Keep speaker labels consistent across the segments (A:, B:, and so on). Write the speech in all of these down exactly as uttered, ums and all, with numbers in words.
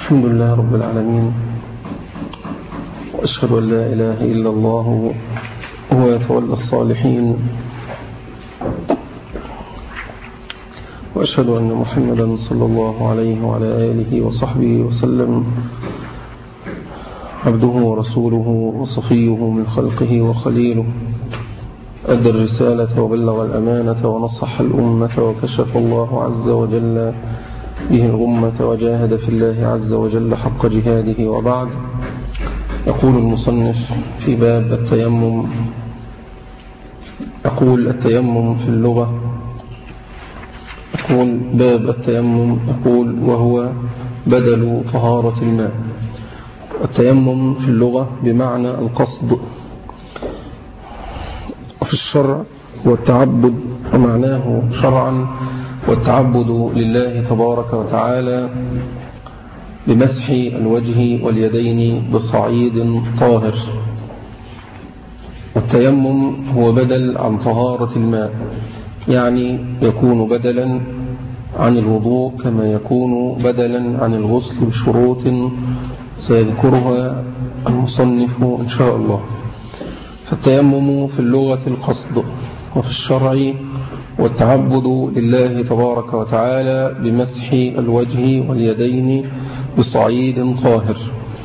A: الحمد لله رب العالمين، وأشهد أن لا إله إلا الله هو يتولى الصالحين، وأشهد أن محمدا صلى الله عليه وعلى آله وصحبه وسلم عبده ورسوله وصفيه من خلقه وخليله، أدى الرسالة وبلغ الأمانة ونصح الأمة وكشف الله عز وجل به الغمة وجاهد في الله عز وجل حق جهاده. وبعد، يقول المصنف في باب التيمم، يقول التيمم في اللغة، يقول باب التيمم، يقول وهو بدل طهارة الماء. التيمم في اللغة بمعنى القصد، وفي الشرع والتعبد، ومعناه شرعا والتعبد لله تبارك وتعالى بمسح الوجه واليدين بصعيد طاهر. والتيمم هو بدل عن طهارة الماء، يعني يكون بدلا عن الوضوء كما يكون بدلا عن الغسل بشروط سيذكرها المصنف إن شاء الله. فالتيمم في اللغة القصد، وفي الشرع والتعبد لله تبارك وتعالى بمسح الوجه واليدين بصعيد طاهر.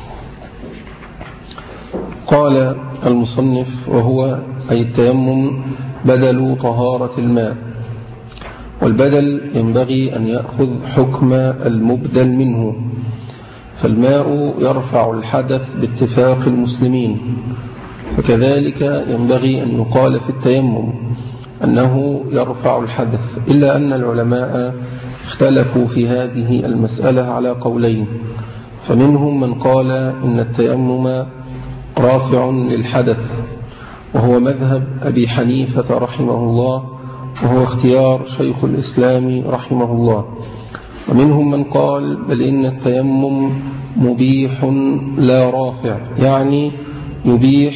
A: قال المصنف وهو أي التيمم بدل طهارة الماء، والبدل ينبغي أن يأخذ حكم المبدل منه، فالماء يرفع الحدث باتفاق المسلمين، فكذلك ينبغي أن يقال في التيمم أنه يرفع الحدث، إلا أن العلماء اختلفوا في هذه المسألة على قولين، فمنهم من قال إن التيمم رافع للحدث، وهو مذهب أبي حنيفة رحمه الله، وهو اختيار شيخ الإسلام رحمه الله. ومنهم من قال بل إن التيمم مبيح لا رافع، يعني يبيح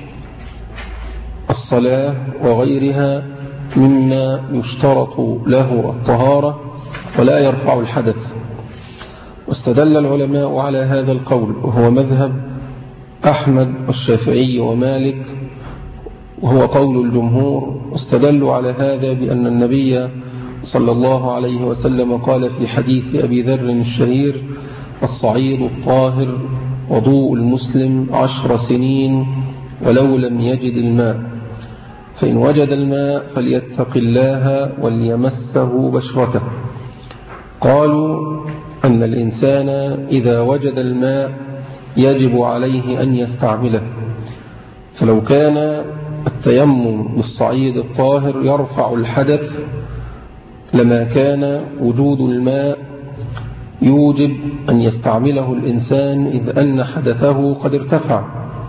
A: الصلاة وغيرها مما يشترط له الطهارة ولا يرفع الحدث. واستدل العلماء على هذا القول، وهو مذهب أحمد والشافعي ومالك، وهو قول الجمهور. واستدلوا على هذا بأن النبي صلى الله عليه وسلم قال في حديث أبي ذر الشهير: الصعيد الطاهر وضوء المسلم عشر سنين ولو لم يجد الماء، فإن وجد الماء فليتق الله وليمسه بشرته. قالوا أن الإنسان إذا وجد الماء يجب عليه أن يستعمله، فلو كان التيمم بالصعيد الطاهر يرفع الحدث لما كان وجود الماء يوجب أن يستعمله الإنسان، إذ أن حدثه قد ارتفع.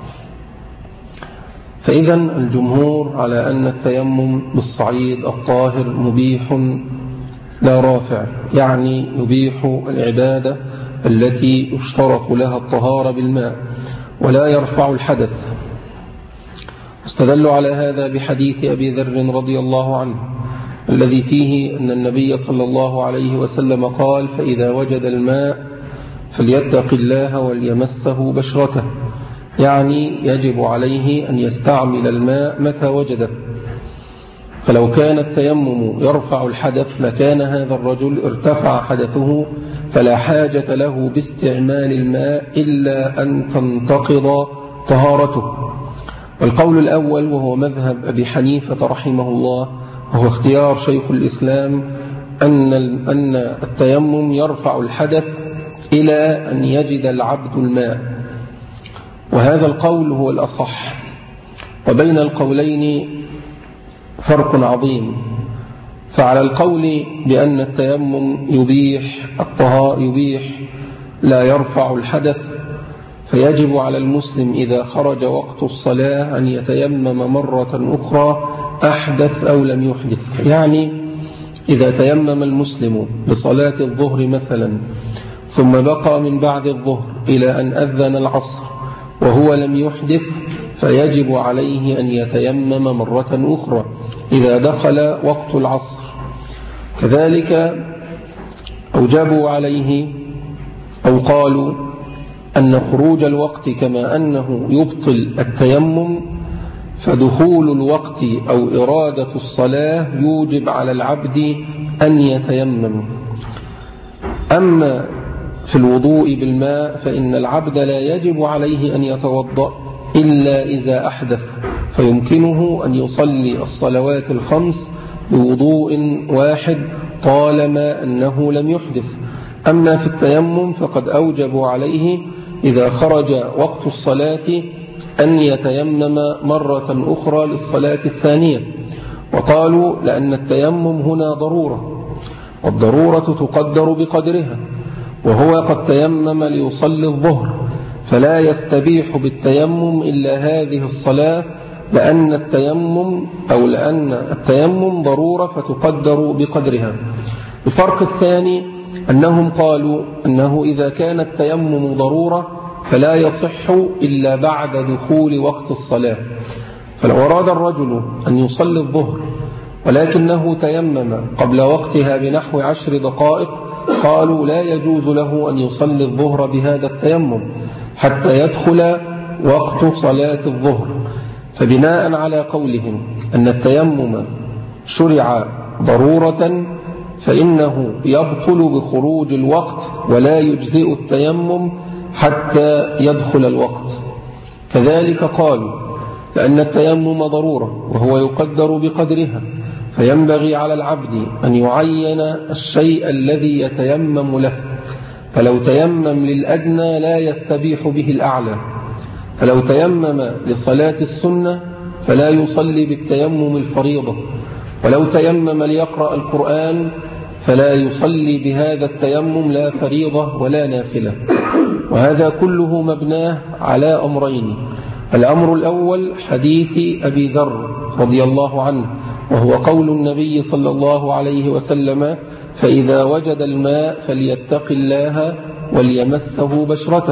A: فإذا الجمهور على أن التيمم بالصعيد الطاهر مبيح لا رافع، يعني يبيح العبادة التي يشترط لها الطهارة بالماء ولا يرفع الحدث. استدلوا على هذا بحديث أبي ذر رضي الله عنه الذي فيه أن النبي صلى الله عليه وسلم قال: فإذا وجد الماء فليتق الله وليمسه بشرته، يعني يجب عليه أن يستعمل الماء متى وجده. فلو كان التيمم يرفع الحدث لكان هذا الرجل ارتفع حدثه، فلا حاجة له باستعمال الماء إلا أن تنتقض طهارته. والقول الأول وهو مذهب أبي حنيفة رحمه الله، وهو اختيار شيخ الإسلام، أن أن التيمم يرفع الحدث إلى أن يجد العبد الماء، وهذا القول هو الأصح. وبين القولين فرق عظيم، فعلى القول بأن التيمم يبيح الطهارة يبيح لا يرفع الحدث، فيجب على المسلم إذا خرج وقت الصلاة أن يتيمم مرة أخرى أحدث أو لم يحدث. يعني إذا تيمم المسلم لصلاة الظهر مثلا، ثم بقى من بعد الظهر إلى أن أذن العصر وهو لم يحدث، فيجب عليه أن يتيمم مرة أخرى إذا دخل وقت العصر. كذلك أوجبوا عليه أو قالوا أن خروج الوقت كما أنه يبطل التيمم، فدخول الوقت أو إرادة الصلاة يوجب على العبد أن يتيمم. أما في الوضوء بالماء فإن العبد لا يجب عليه أن يتوضأ إلا إذا أحدث، فيمكنه أن يصلي الصلوات الخمس بوضوء واحد طالما أنه لم يحدث. أما في التيمم فقد أوجبوا عليه إذا خرج وقت الصلاة أن يتيمم مرة أخرى للصلاة الثانية، وقالوا لأن التيمم هنا ضرورة، والضرورة تقدر بقدرها، وهو قد تيمم ليصلي الظهر فلا يستبيح بالتيمم إلا هذه الصلاة، لأن التيمم أو لأن التيمم ضرورة فتقدر بقدرها. الفرق الثاني أنهم قالوا أنه إذا كان التيمم ضرورة فلا يصح إلا بعد دخول وقت الصلاة. فلو أراد الرجل أن يصلي الظهر ولكنه تيمم قبل وقتها بنحو عشر دقائق، قالوا لا يجوز له أن يصلي الظهر بهذا التيمم حتى يدخل وقت صلاة الظهر. فبناء على قولهم أن التيمم شرع ضرورة فإنه يبطل بخروج الوقت ولا يجزئ التيمم حتى يدخل الوقت. كذلك قالوا لأن التيمم ضرورة وهو يقدر بقدرها، فينبغي على العبد أن يعين الشيء الذي يتيمم له، فلو تيمم للأدنى لا يستبيح به الأعلى، فلو تيمم لصلاة السنة فلا يصلي بالتيمم الفريضة، ولو تيمم ليقرأ القرآن فلا يصلي بهذا التيمم لا فريضة ولا نافلة. وهذا كله مبناه على أمرين: الأمر الأول حديث أبي ذر رضي الله عنه، وهو قول النبي صلى الله عليه وسلم: فإذا وجد الماء فليتق الله وليمسه بشرته.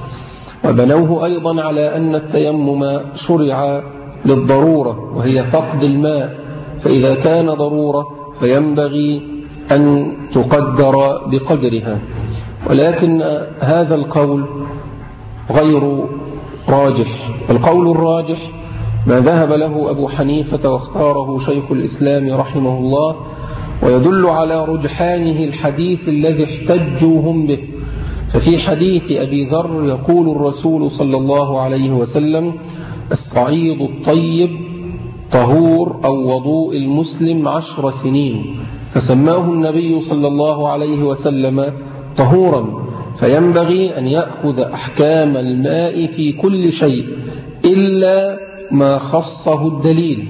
A: وبنوه أيضا على أن التيمم شرع للضرورة وهي فقد الماء، فإذا كان ضرورة فينبغي أن تقدر بقدرها. ولكن هذا القول غير راجح، القول الراجح ما ذهب له أبو حنيفة واختاره شيخ الإسلام رحمه الله، ويدل على رجحانه الحديث الذي احتجوا هم به. ففي حديث أبي ذر يقول الرسول صلى الله عليه وسلم: الصعيد الطيب طهور أو وضوء المسلم عشر سنين، فسماه النبي صلى الله عليه وسلم طهورا، فينبغي أن يأخذ أحكام الماء في كل شيء إلا ما خصه الدليل.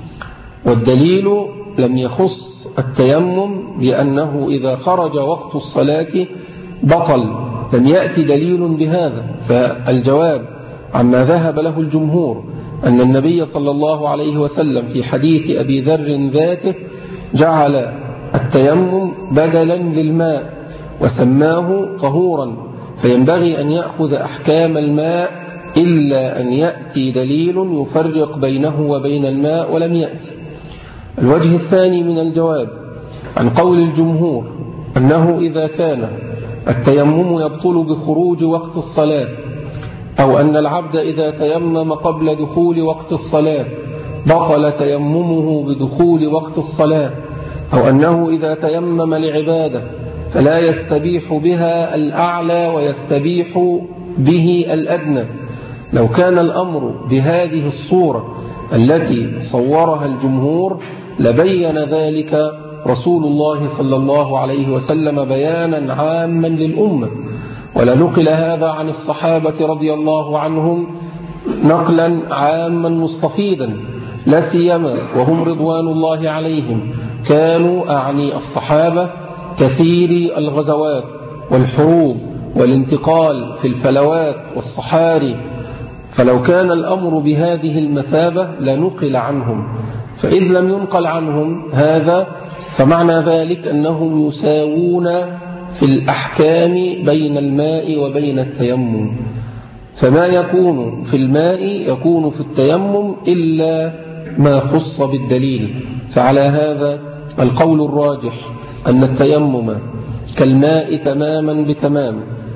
A: والدليل لم يخص التيمم بأنه إذا خرج وقت الصلاة بطل، لم يأتي دليل بهذا. فالجواب عما ذهب له الجمهور أن النبي صلى الله عليه وسلم في حديث أبي ذر ذاته جعل التيمم بدلا للماء وسماه طهورا، فينبغي أن يأخذ أحكام الماء إلا أن يأتي دليل يفرق بينه وبين الماء، ولم يأتي. الوجه الثاني من الجواب عن قول الجمهور أنه إذا كان التيمم يبطل بخروج وقت الصلاة، أو أن العبد إذا تيمم قبل دخول وقت الصلاة بطل تيممه بدخول وقت الصلاة، أو أنه إذا تيمم لعبادة فلا يستبيح بها الأعلى ويستبيح به الأدنى. لو كان الأمر بهذه الصورة التي صورها الجمهور لبين ذلك رسول الله صلى الله عليه وسلم بيانا عاما للأمة، ولنقل هذا عن الصحابة رضي الله عنهم نقلا عاما مستفيدا، لا سيما وهم رضوان الله عليهم كانوا أعني الصحابة كثير الغزوات والحروب والانتقال في الفلوات والصحاري، فلو كان الأمر بهذه المثابة لنقل عنهم، فإذ لم ينقل عنهم هذا فمعنى ذلك أنهم يساوون في الأحكام بين الماء وبين التيمم، فما يكون في الماء يكون في التيمم إلا ما خص بالدليل. فعلى هذا القول الراجح أن التيمم كالماء تماما بتمام،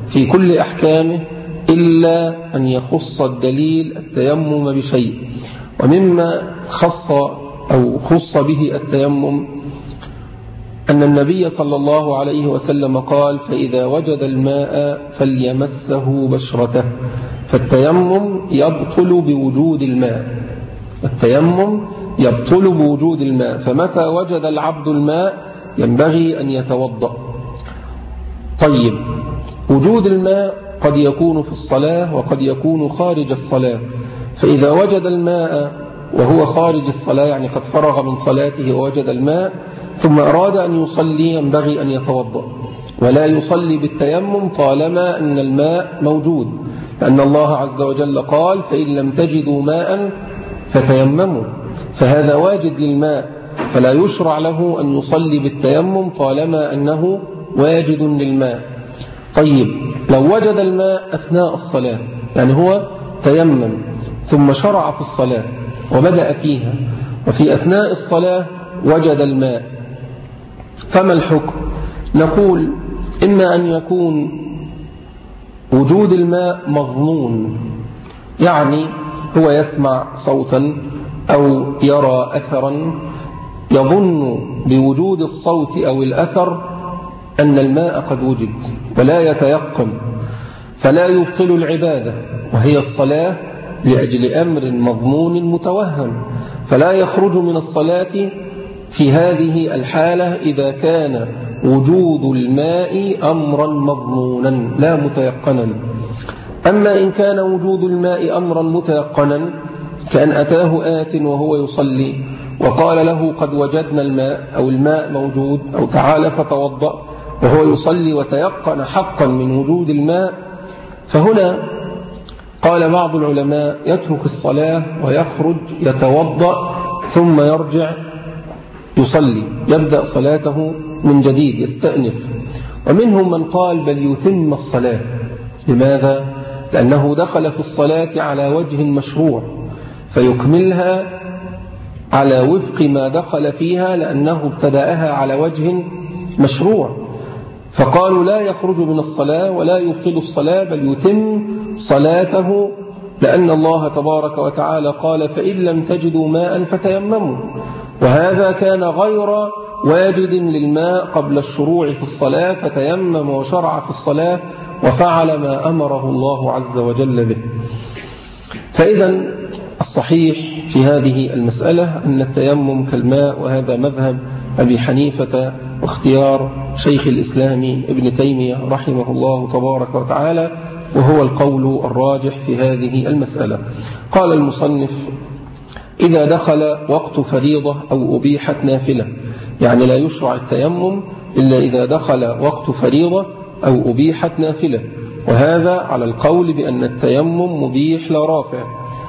A: في كل أحكامه إلا أن يخص الدليل التيمم بشيء. ومما خص أو خص به التيمم أن النبي صلى الله عليه وسلم قال: فإذا وجد الماء فليمسه بشرته. فالتيمم يبطل بوجود الماء، التيمم يبطل بوجود الماء، فمتى وجد العبد الماء ينبغي أن يتوضأ. طيب، وجود الماء قد يكون في الصلاة وقد يكون خارج الصلاة، فإذا وجد الماء وهو خارج الصلاة، يعني قد فرغ من صلاته ووجد الماء ثم أراد أن يصلي، ينبغي أن يتوضأ ولا يصلي بالتيمم طالما أن الماء موجود، لأن الله عز وجل قال: فإن لم تجدوا ماء فتيمموا، فهذا واجد للماء، فلا يشرع له أن يصلي بالتيمم طالما أنه واجد للماء. طيب، لو وجد الماء أثناء الصلاة، يعني هو تيمم ثم شرع في الصلاة وبدأ فيها، وفي أثناء الصلاة وجد الماء، فما الحكم؟ نقول: إما أن يكون وجود الماء مظنون، يعني هو يسمع صوتا أو يرى أثرا يظن بوجود الصوت أو الأثر أن الماء قد وجد ولا يتيقن، فلا يبطل العبادة وهي الصلاة لأجل أمر مضمون متوهم، فلا يخرج من الصلاة في هذه الحالة إذا كان وجود الماء أمرا مضمونا لا متيقنا. أما إن كان وجود الماء أمرا متيقنا، كأن أتاه آت وهو يصلي وقال له: قد وجدنا الماء، أو الماء موجود، أو تعال فتوضأ، وهو يصلي وتيقن حقا من وجود الماء، فهنا قال بعض العلماء: يترك الصلاة ويخرج يتوضأ ثم يرجع يصلي، يبدأ صلاته من جديد، يستأنف. ومنهم من قال: بل يتم الصلاة. لماذا؟ لأنه دخل في الصلاة على وجه مشروع، فيكملها على وفق ما دخل فيها، لأنه ابتدأها على وجه مشروع، فقالوا: لا يخرج من الصلاة ولا يبطل الصلاة، بل يتم صلاته، لأن الله تبارك وتعالى قال: فإن لم تجدوا ماء فتيمموا، وهذا كان غير واجد للماء قبل الشروع في الصلاة، فتيمم وشرع في الصلاة وفعل ما أمره الله عز وجل به. فإذا الصحيح في هذه المسألة أن التيمم كالماء، وهذا مذهب أبي حنيفة واختيار شيخ الإسلام ابن تيمية رحمه الله تبارك وتعالى، وهو القول الراجح في هذه المسألة. قال المصنف: إذا دخل وقت فريضة أو أبيحت نافلة، يعني لا يشرع التيمم إلا إذا دخل وقت فريضة أو أبيحت نافلة، وهذا على القول بأن التيمم مبيح لا رافع.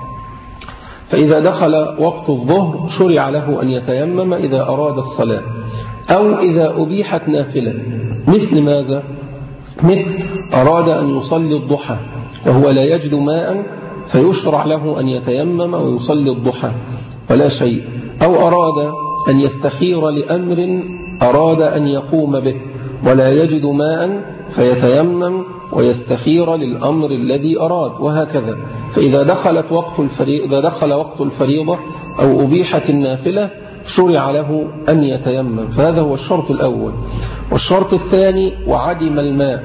A: فإذا دخل وقت الظهر شرع له أن يتيمم إذا أراد الصلاة، أو إذا أبيحت نافلة، مثل ماذا؟ مثل أراد أن يصلي الضحى وهو لا يجد ماء، فيشرع له أن يتيمم ويصلي الضحى ولا شيء، أو أراد أن يستخير لأمر أراد أن يقوم به ولا يجد ماء، فيتيمم ويستخير للأمر الذي أراد، وهكذا. فإذا دخلت وقت الفريضة إذا دخل وقت الفريضة أو أبيحت النافلة شرع له أن يتيمم، فهذا هو الشرط الأول. والشرط الثاني: وعدم الماء،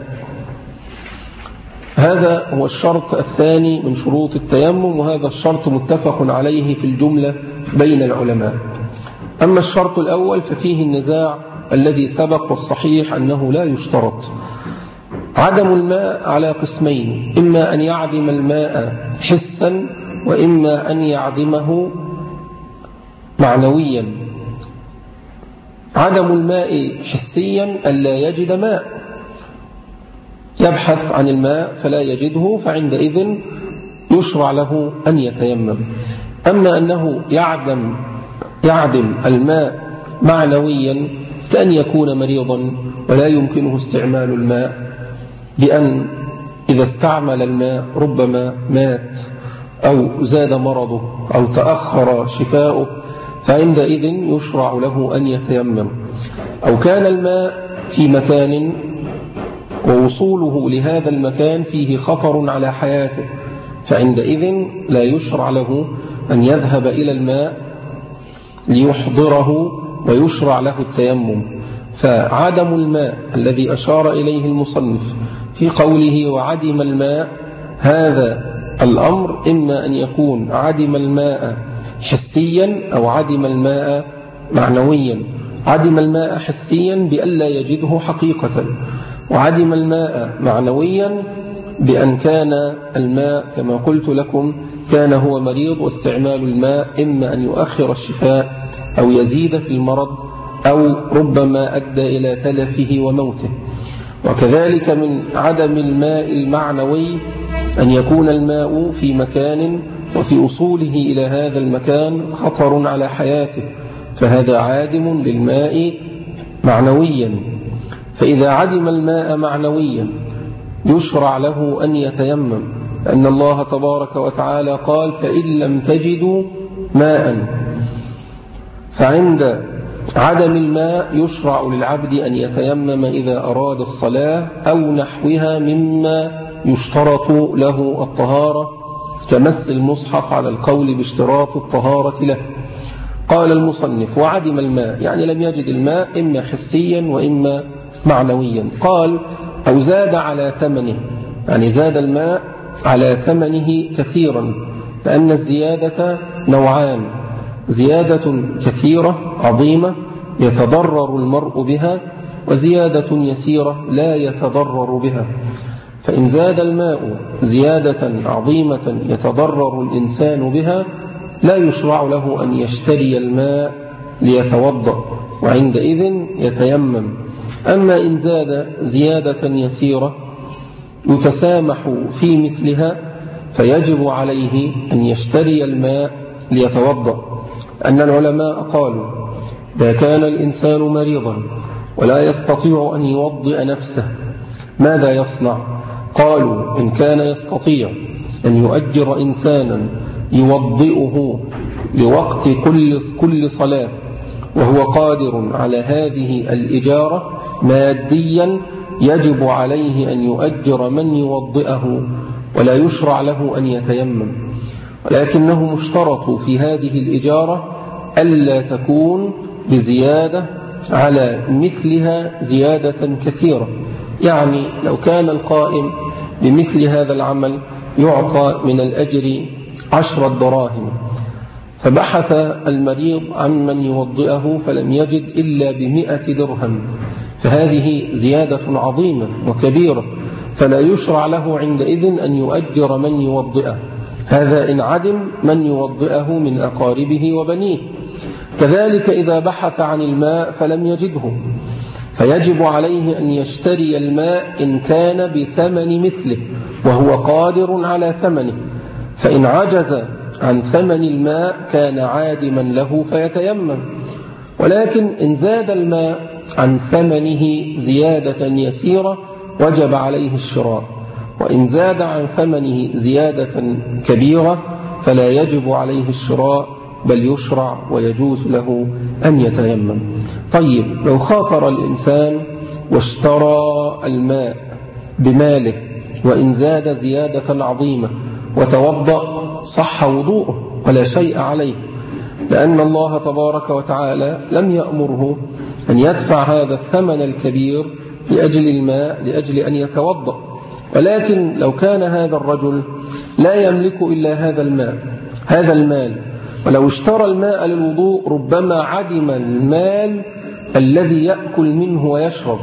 A: هذا هو الشرط الثاني من شروط التيمم، وهذا الشرط متفق عليه في الجملة بين العلماء. أما الشرط الأول ففيه النزاع الذي سبق، والصحيح أنه لا يشترط. عدم الماء على قسمين: إما أن يعدم الماء حسا، وإما أن يعدمه معنويا. عدم الماء حسيا ألا يجد ماء، يبحث عن الماء فلا يجده، فعندئذ يشرع له أن يتيمم. أما أنه يعدم يعدم الماء معنويا، كأن يكون مريضا ولا يمكنه استعمال الماء، بأن إذا استعمل الماء ربما مات أو زاد مرضه أو تأخر شفاؤه، فعندئذ يشرع له أن يتيمم. أو كان الماء في مكان ووصوله لهذا المكان فيه خطر على حياته، فعندئذ لا يشرع له أن يذهب إلى الماء ليحضره ويشرع له التيمم. فعدم الماء الذي أشار إليه المصنف في قوله وعدم الماء، هذا الأمر إما أن يكون عدم الماء حسيا أو عدم الماء معنويا. عدم الماء حسيا بألا يجده حقيقة، وعدم الماء معنويا بأن كان الماء كما قلت لكم كان هو مريض، واستعمال الماء إما أن يؤخر الشفاء أو يزيد في المرض أو ربما أدى إلى تلفه وموته. وكذلك من عدم الماء المعنوي أن يكون الماء في مكان وفي أصوله إلى هذا المكان خطر على حياته، فهذا عادم للماء معنويا. فإذا عدم الماء معنويا يشرع له أن يتيمم، لأن الله تبارك وتعالى قال فإن لم تجدوا ماء. فعند عدم الماء يشرع للعبد أن يتيمم إذا أراد الصلاة أو نحوها مما يشترط له الطهارة، كمس المصحف على القول باشتراط الطهارة له. قال المصنف وعدم الماء يعني لم يجد الماء إما حسيا وإما معنويا. قال أو زاد على ثمنه، يعني زاد الماء على ثمنه كثيرا، لأن الزيادة نوعان: زيادة كثيرة عظيمة يتضرر المرء بها، وزيادة يسيرة لا يتضرر بها. فإن زاد الماء زيادة عظيمة يتضرر الإنسان بها لا يشرع له أن يشتري الماء ليتوضأ، وعندئذ يتيمم. أما إن زاد زيادة يسيرة يتسامح في مثلها فيجب عليه أن يشتري الماء ليتوضأ. أن العلماء قالوا إذا كان الإنسان مريضا ولا يستطيع أن يوضئ نفسه ماذا يصنع؟ قالوا إن كان يستطيع أن يؤجر إنسانا يوضئه لوقت كل كل صلاة وهو قادر على هذه الإجارة ماديا، يجب عليه أن يؤجر من يوضئه ولا يشرع له أن يتيمم. ولكنهم اشترطوا في هذه الإجارة ألا تكون بزيادة على مثلها زيادة كثيرة. يعني لو كان القائم بمثل هذا العمل يعطى من الأجر عشرة دراهم، فبحث المريض عن من يوضئه فلم يجد إلا بمئة درهم، فهذه زيادة عظيمة وكبيرة، فلا يشرع له عندئذ أن يؤجر من يوضئه. هذا إن عدم من يوضئه من أقاربه وبنيه. كذلك إذا بحث عن الماء فلم يجده فيجب عليه أن يشتري الماء إن كان بثمن مثله وهو قادر على ثمنه، فإن عجز عن ثمن الماء كان عادما له فيتيمم. ولكن إن زاد الماء عن ثمنه زيادة يسيرة وجب عليه الشراء، وإن زاد عن ثمنه زيادة كبيرة فلا يجب عليه الشراء بل يشرع ويجوز له أن يتيمم. طيب لو خاطر الإنسان واشترى الماء بماله وإن زاد زيادة عظيمة وتوضأ صح وضوءه ولا شيء عليه، لأن الله تبارك وتعالى لم يأمره أن يدفع هذا الثمن الكبير لأجل الماء لأجل أن يتوضأ. ولكن لو كان هذا الرجل لا يملك إلا هذا الماء هذا المال، ولو اشترى الماء للوضوء ربما عدم المال الذي يأكل منه ويشرب،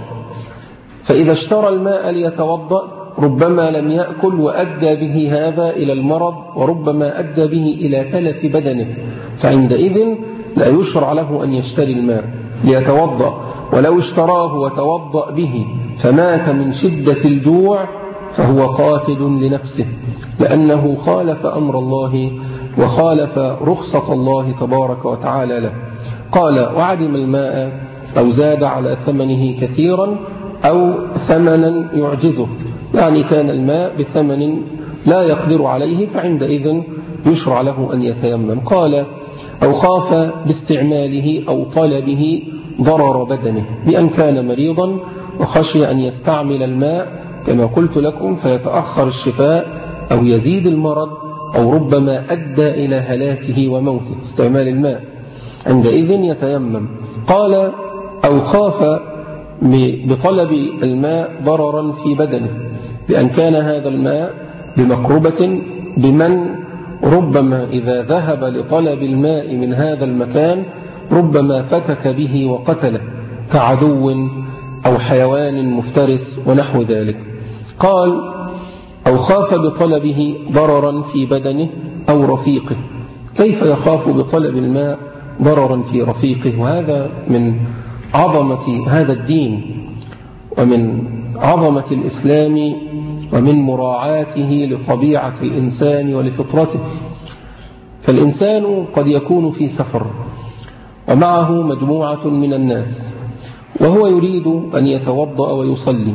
A: فإذا اشترى الماء ليتوضأ ربما لم يأكل وأدى به هذا إلى المرض، وربما أدى به إلى تلف بدنه، فعندئذ لا يشرع له أن يشتري الماء ليتوضأ. ولو اشتراه وتوضأ به فمات من شدة الجوع فهو قاتل لنفسه، لأنه خالف أمر الله وخالف رخصة الله تبارك وتعالى له. قال وعدم الماء أو زاد على ثمنه كثيرا أو ثمنا يعجزه، يعني كان الماء بثمن لا يقدر عليه فعندئذ يشرع له أن يتيمم. قال أو خاف باستعماله أو طلبه ضرر بدنه، بأن كان مريضا وخشي أن يستعمل الماء كما قلت لكم فيتأخر الشفاء أو يزيد المرض أو ربما أدى إلى هلاكه وموته استعمال الماء، عندئذ يتيمم. قال أو خاف بطلب الماء ضررا في بدنه، بأن كان هذا الماء بمقربة بمن ربما إذا ذهب لطلب الماء من هذا المكان ربما فتك به وقتله كعدو أو حيوان مفترس ونحو ذلك. قال أو خاف بطلبه ضررا في بدنه أو رفيقه. كيف يخاف بطلب الماء ضررا في رفيقه؟ وهذا من عظمة هذا الدين ومن عظمة الإسلام ومن مراعاته لطبيعة الإنسان ولفطرته. فالإنسان قد يكون في سفر ومعه مجموعة من الناس وهو يريد أن يتوضأ ويصلي،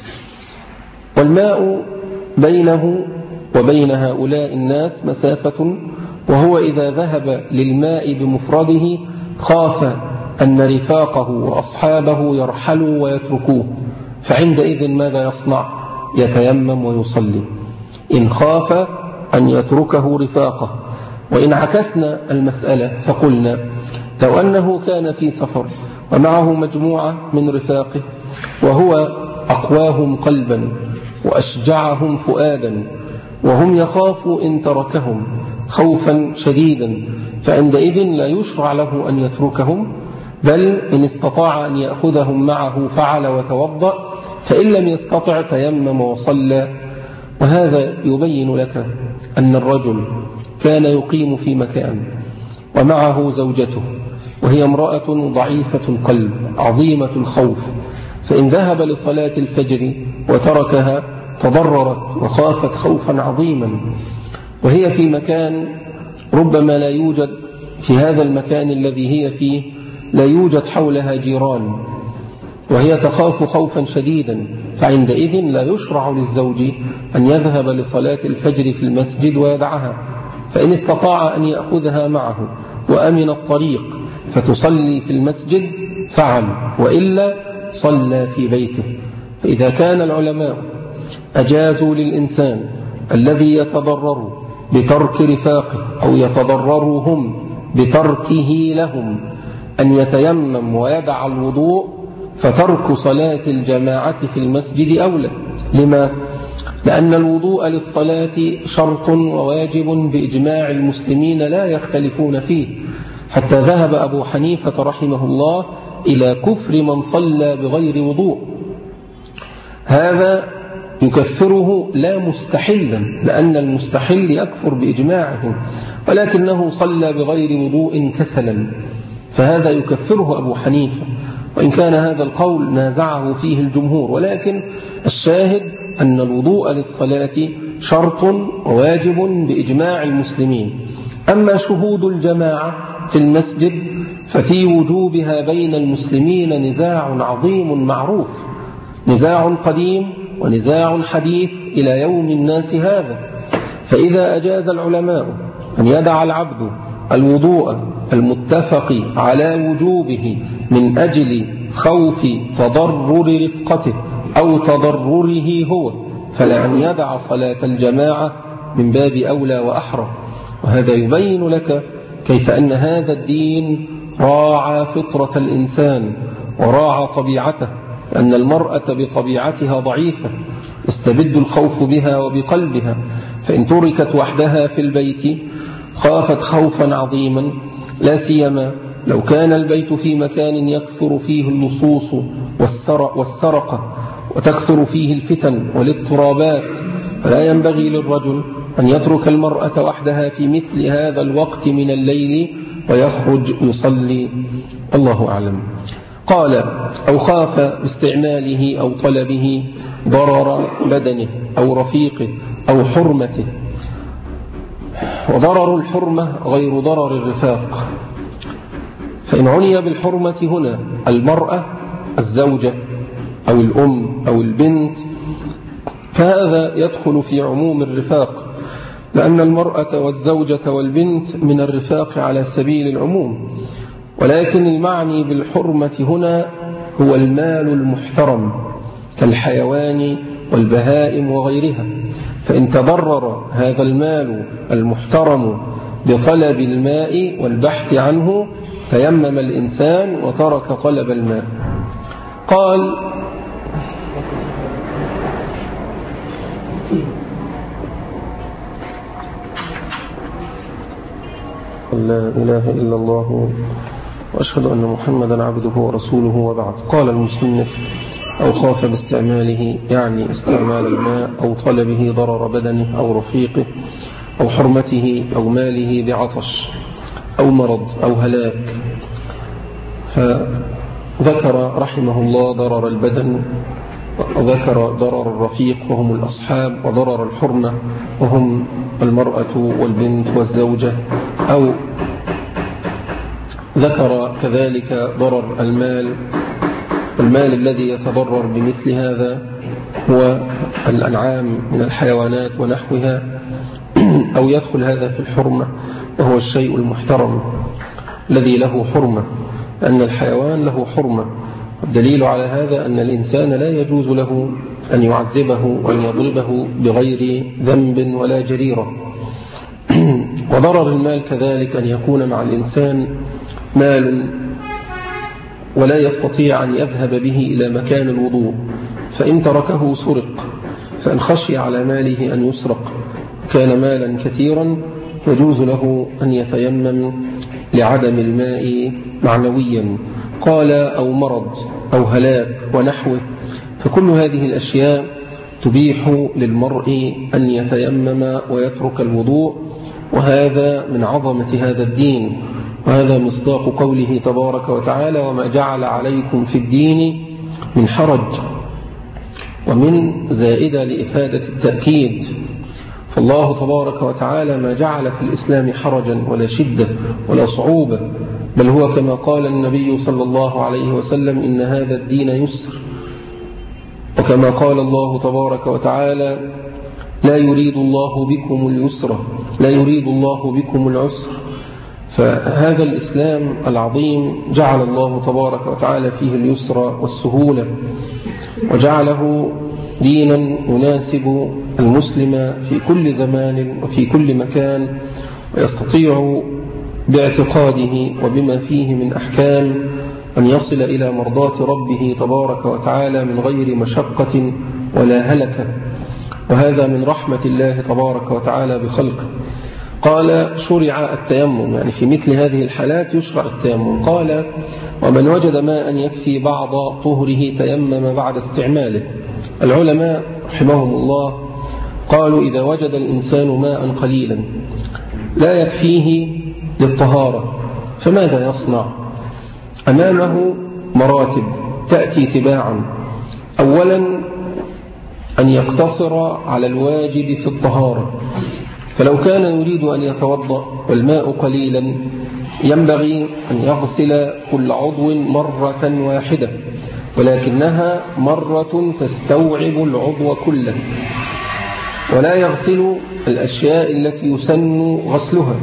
A: والماء بينه وبين هؤلاء الناس مسافة، وهو إذا ذهب للماء بمفرده خاف أن رفاقه وأصحابه يرحلوا ويتركوه، فعندئذ ماذا يصنع؟ يتيمم ويصلي إن خاف أن يتركه رفاقه. وإن عكسنا المسألة فقلنا لو أنه كان في سفر ومعه مجموعة من رفاقه وهو أقواهم قلبا وأشجعهم فؤادا وهم يخافوا إن تركهم خوفا شديدا، فعندئذ لا يشرع له أن يتركهم، بل إن استطاع أن يأخذهم معه فعل وتوضأ، فإن لم يستطع تيمم وصلى. وهذا يبين لك أن الرجل كان يقيم في مكان ومعه زوجته وهي امرأة ضعيفة القلب عظيمة الخوف، فإن ذهب لصلاة الفجر وتركها تضررت وخافت خوفا عظيما، وهي في مكان ربما لا يوجد في هذا المكان الذي هي فيه لا يوجد حولها جيران، وهي تخاف خوفا شديدا، فعندئذ لا يشرع للزوج أن يذهب لصلاة الفجر في المسجد ويدعها، فإن استطاع أن يأخذها معه وأمن الطريق فتصلي في المسجد فعل، وإلا صلى في بيته. فإذا كان العلماء أجازوا للإنسان الذي يتضرر بترك رفاقه أو يتضررهم بتركه لهم أن يتيمم ويدع الوضوء، فترك صلاة الجماعة في المسجد أولى. لما؟ لأن الوضوء للصلاة شرط وواجب بإجماع المسلمين لا يختلفون فيه، حتى ذهب أبو حنيفة رحمه الله إلى كفر من صلى بغير وضوء. هذا يكفره لا مستحلا، لأن المستحل يكفر بإجماعه، ولكنه صلى بغير وضوء كسلا، فهذا يكفره أبو حنيفة، وإن كان هذا القول نازعه فيه الجمهور، ولكن الشاهد أن الوضوء للصلاة شرط وواجب بإجماع المسلمين. أما شهود الجماعة في المسجد ففي وجوبها بين المسلمين نزاع عظيم معروف، نزاع قديم ونزاع حديث إلى يوم الناس هذا. فإذا أجاز العلماء أن يدع العبد الوضوء المتفق على وجوبه من أجل خوف تضرر رفقته أو تضرره هو، فلأن يدع صلاة الجماعة من باب أولى وأحرى. وهذا يبين لك كيف أن هذا الدين راعى فطرة الإنسان وراعى طبيعته، أن المرأة بطبيعتها ضعيفة يستبد الخوف بها وبقلبها، فإن تركت وحدها في البيت خافت خوفا عظيما، لا سيما لو كان البيت في مكان يكثر فيه اللصوص والسرقة وتكثر فيه الفتن والاضطرابات، فلا ينبغي للرجل أن يترك المرأة وحدها في مثل هذا الوقت من الليل ويخرج يصلي. الله أعلم. قال أو خاف باستعماله أو طلبه ضرر بدنه أو رفيقه أو حرمته. وضرر الحرمة غير ضرر الرفاق، فإن عني بالحرمة هنا المرأة الزوجة أو الأم أو البنت فهذا يدخل في عموم الرفاق، لأن المرأة والزوجة والبنت من الرفاق على سبيل العموم، ولكن المعني بالحرمة هنا هو المال المحترم كالحيوان والبهائم وغيرها. فإن تضرر هذا المال المحترم بطلب الماء والبحث عنه تيمم الإنسان وترك طلب الماء. قال: لا إله إلا الله وأشهد أن محمدا عبده ورسوله وبعد. قال المصنف: أو خاف باستعماله، يعني استعمال الماء أو طلبه ضرر بدنه أو رفيقه أو حرمته أو ماله بعطش أو مرض أو هلاك. فذكر رحمه الله ضرر البدن، وذكر ضرر الرفيق وهم الأصحاب، وضرر الحرمة وهم المرأة والبنت والزوجة، أو ذكر كذلك ضرر المال. المال الذي يتضرر بمثل هذا هو الأنعام من الحيوانات ونحوها، أو يدخل هذا في الحرمة وهو الشيء المحترم الذي له حرمة، أن الحيوان له حرمة. الدليل على هذا أن الإنسان لا يجوز له أن يعذبه وأن يضربه بغير ذنب ولا جريرة. وضرر المال كذلك أن يكون مع الإنسان مال ولا يستطيع أن يذهب به إلى مكان الوضوء، فإن تركه سرق. فإن خشي على ماله أن يسرق كان مالا كثيرا يجوز له أن يتيمم لعدم الماء معنويا. قال: أو مرض أو هلاك ونحوه. فكل هذه الأشياء تبيح للمرء أن يتيمم ويترك الوضوء، وهذا من عظمة هذا الدين، وهذا مصداق قوله تبارك وتعالى: وما جعل عليكم في الدين من حرج، ومن زائدة لإفادة التأكيد. فالله تبارك وتعالى ما جعل في الإسلام حرجا ولا شدة ولا صعوبة، بل هو كما قال النبي صلى الله عليه وسلم: إن هذا الدين يسر. وكما قال الله تبارك وتعالى: لا يريد الله بكم اليسر لا يريد الله بكم العسر. فهذا الإسلام العظيم جعل الله تبارك وتعالى فيه اليسر والسهولة، وجعله دينا يناسب المسلم في كل زمان وفي كل مكان، ويستطيع باعتقاده وبما فيه من أحكام أن يصل إلى مرضاة ربه تبارك وتعالى من غير مشقة ولا هلكة. وهذا من رحمة الله تبارك وتعالى بخلقه. قال: شرع التيمم، يعني في مثل هذه الحالات يشرع التيمم. قال: ومن وجد ماء يكفي بعض طهره تيمم بعد استعماله. العلماء رحمهم الله قالوا: إذا وجد الإنسان ماء قليلا لا يكفيه للطهارة فماذا يصنع؟ أمامه مراتب تأتي تباعا. أولا أن يقتصر على الواجب في الطهارة، فلو كان يريد أن يتوضأ والماء قليلا ينبغي أن يغسل كل عضو مرة واحدة، ولكنها مرة تستوعب العضو كله، ولا يغسل الأشياء التي يسن غسلها،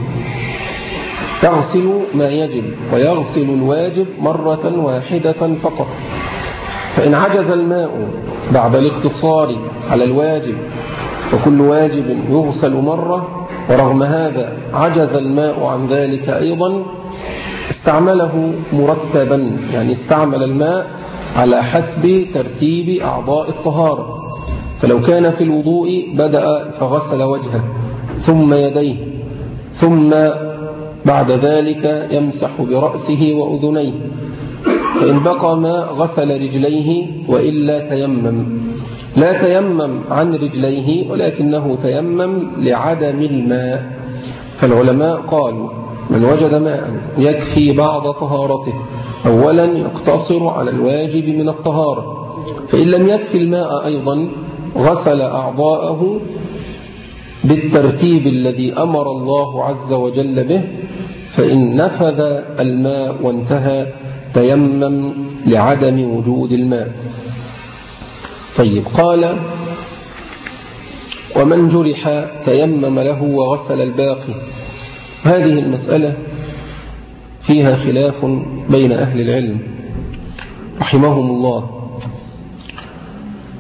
A: يغسل ما يجب ويغسل الواجب مرة واحدة فقط. فإن عجز الماء بعد الاقتصار على الواجب، وكل واجب يغسل مرة، ورغم هذا عجز الماء عن ذلك أيضا، استعمله مرتبا، يعني استعمل الماء على حسب ترتيب أعضاء الطهارة. فلو كان في الوضوء بدأ فغسل وجهه ثم يديه، ثم بعد ذلك يمسح برأسه وأذنيه، فإن بقى ماء غسل رجليه، وإلا تيمم. لا تيمم عن رجليه، ولكنه تيمم لعدم الماء. فالعلماء قالوا: من وجد ماء يكفي بعض طهارته، أولا يقتصر على الواجب من الطهارة، فإن لم يكفي الماء أيضا غسل أعضاءه بالترتيب الذي أمر الله عز وجل به، فإن نفذ الماء وانتهى تيمم لعدم وجود الماء. طيب، قال: ومن جرح تيمم له وغسل الباقي. هذه المسألة فيها خلاف بين أهل العلم رحمهم الله.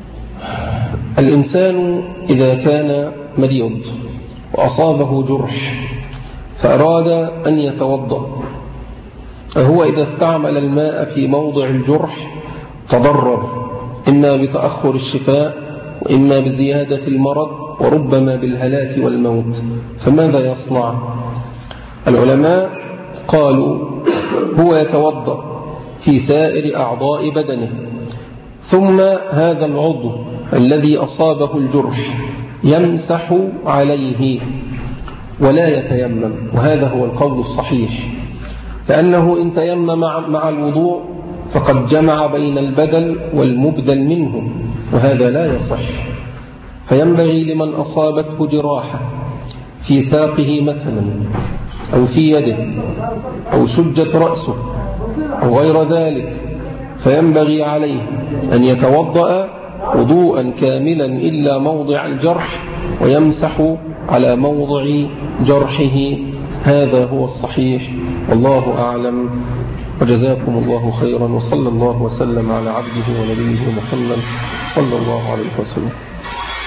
A: الإنسان إذا كان مريض وأصابه جرح فأراد أن يتوضأ، فهو إذا استعمل الماء في موضع الجرح تضرر، إما بتأخر الشفاء وإما بزيادة المرض وربما بالهلاك والموت، فماذا يصنع؟ العلماء قالوا هو يتوضأ في سائر أعضاء بدنه، ثم هذا العضو الذي أصابه الجرح يمسح عليه ولا يتيمم، وهذا هو القول الصحيح، لأنه إن تيمم مع الوضوء فقد جمع بين البدل والمبدل منه، وهذا لا يصح. فينبغي لمن أصابته جراحة في ساقه مثلا أو في يده أو شجت رأسه أو غير ذلك، فينبغي عليه أن يتوضأ وضوءا كاملا إلا موضع الجرح ويمسح على موضع جرحه، هذا هو الصحيح والله أعلم. وجزاكم الله خيرا، وصلى الله وسلم على عبده ونبيه محمد صلى الله عليه وسلم.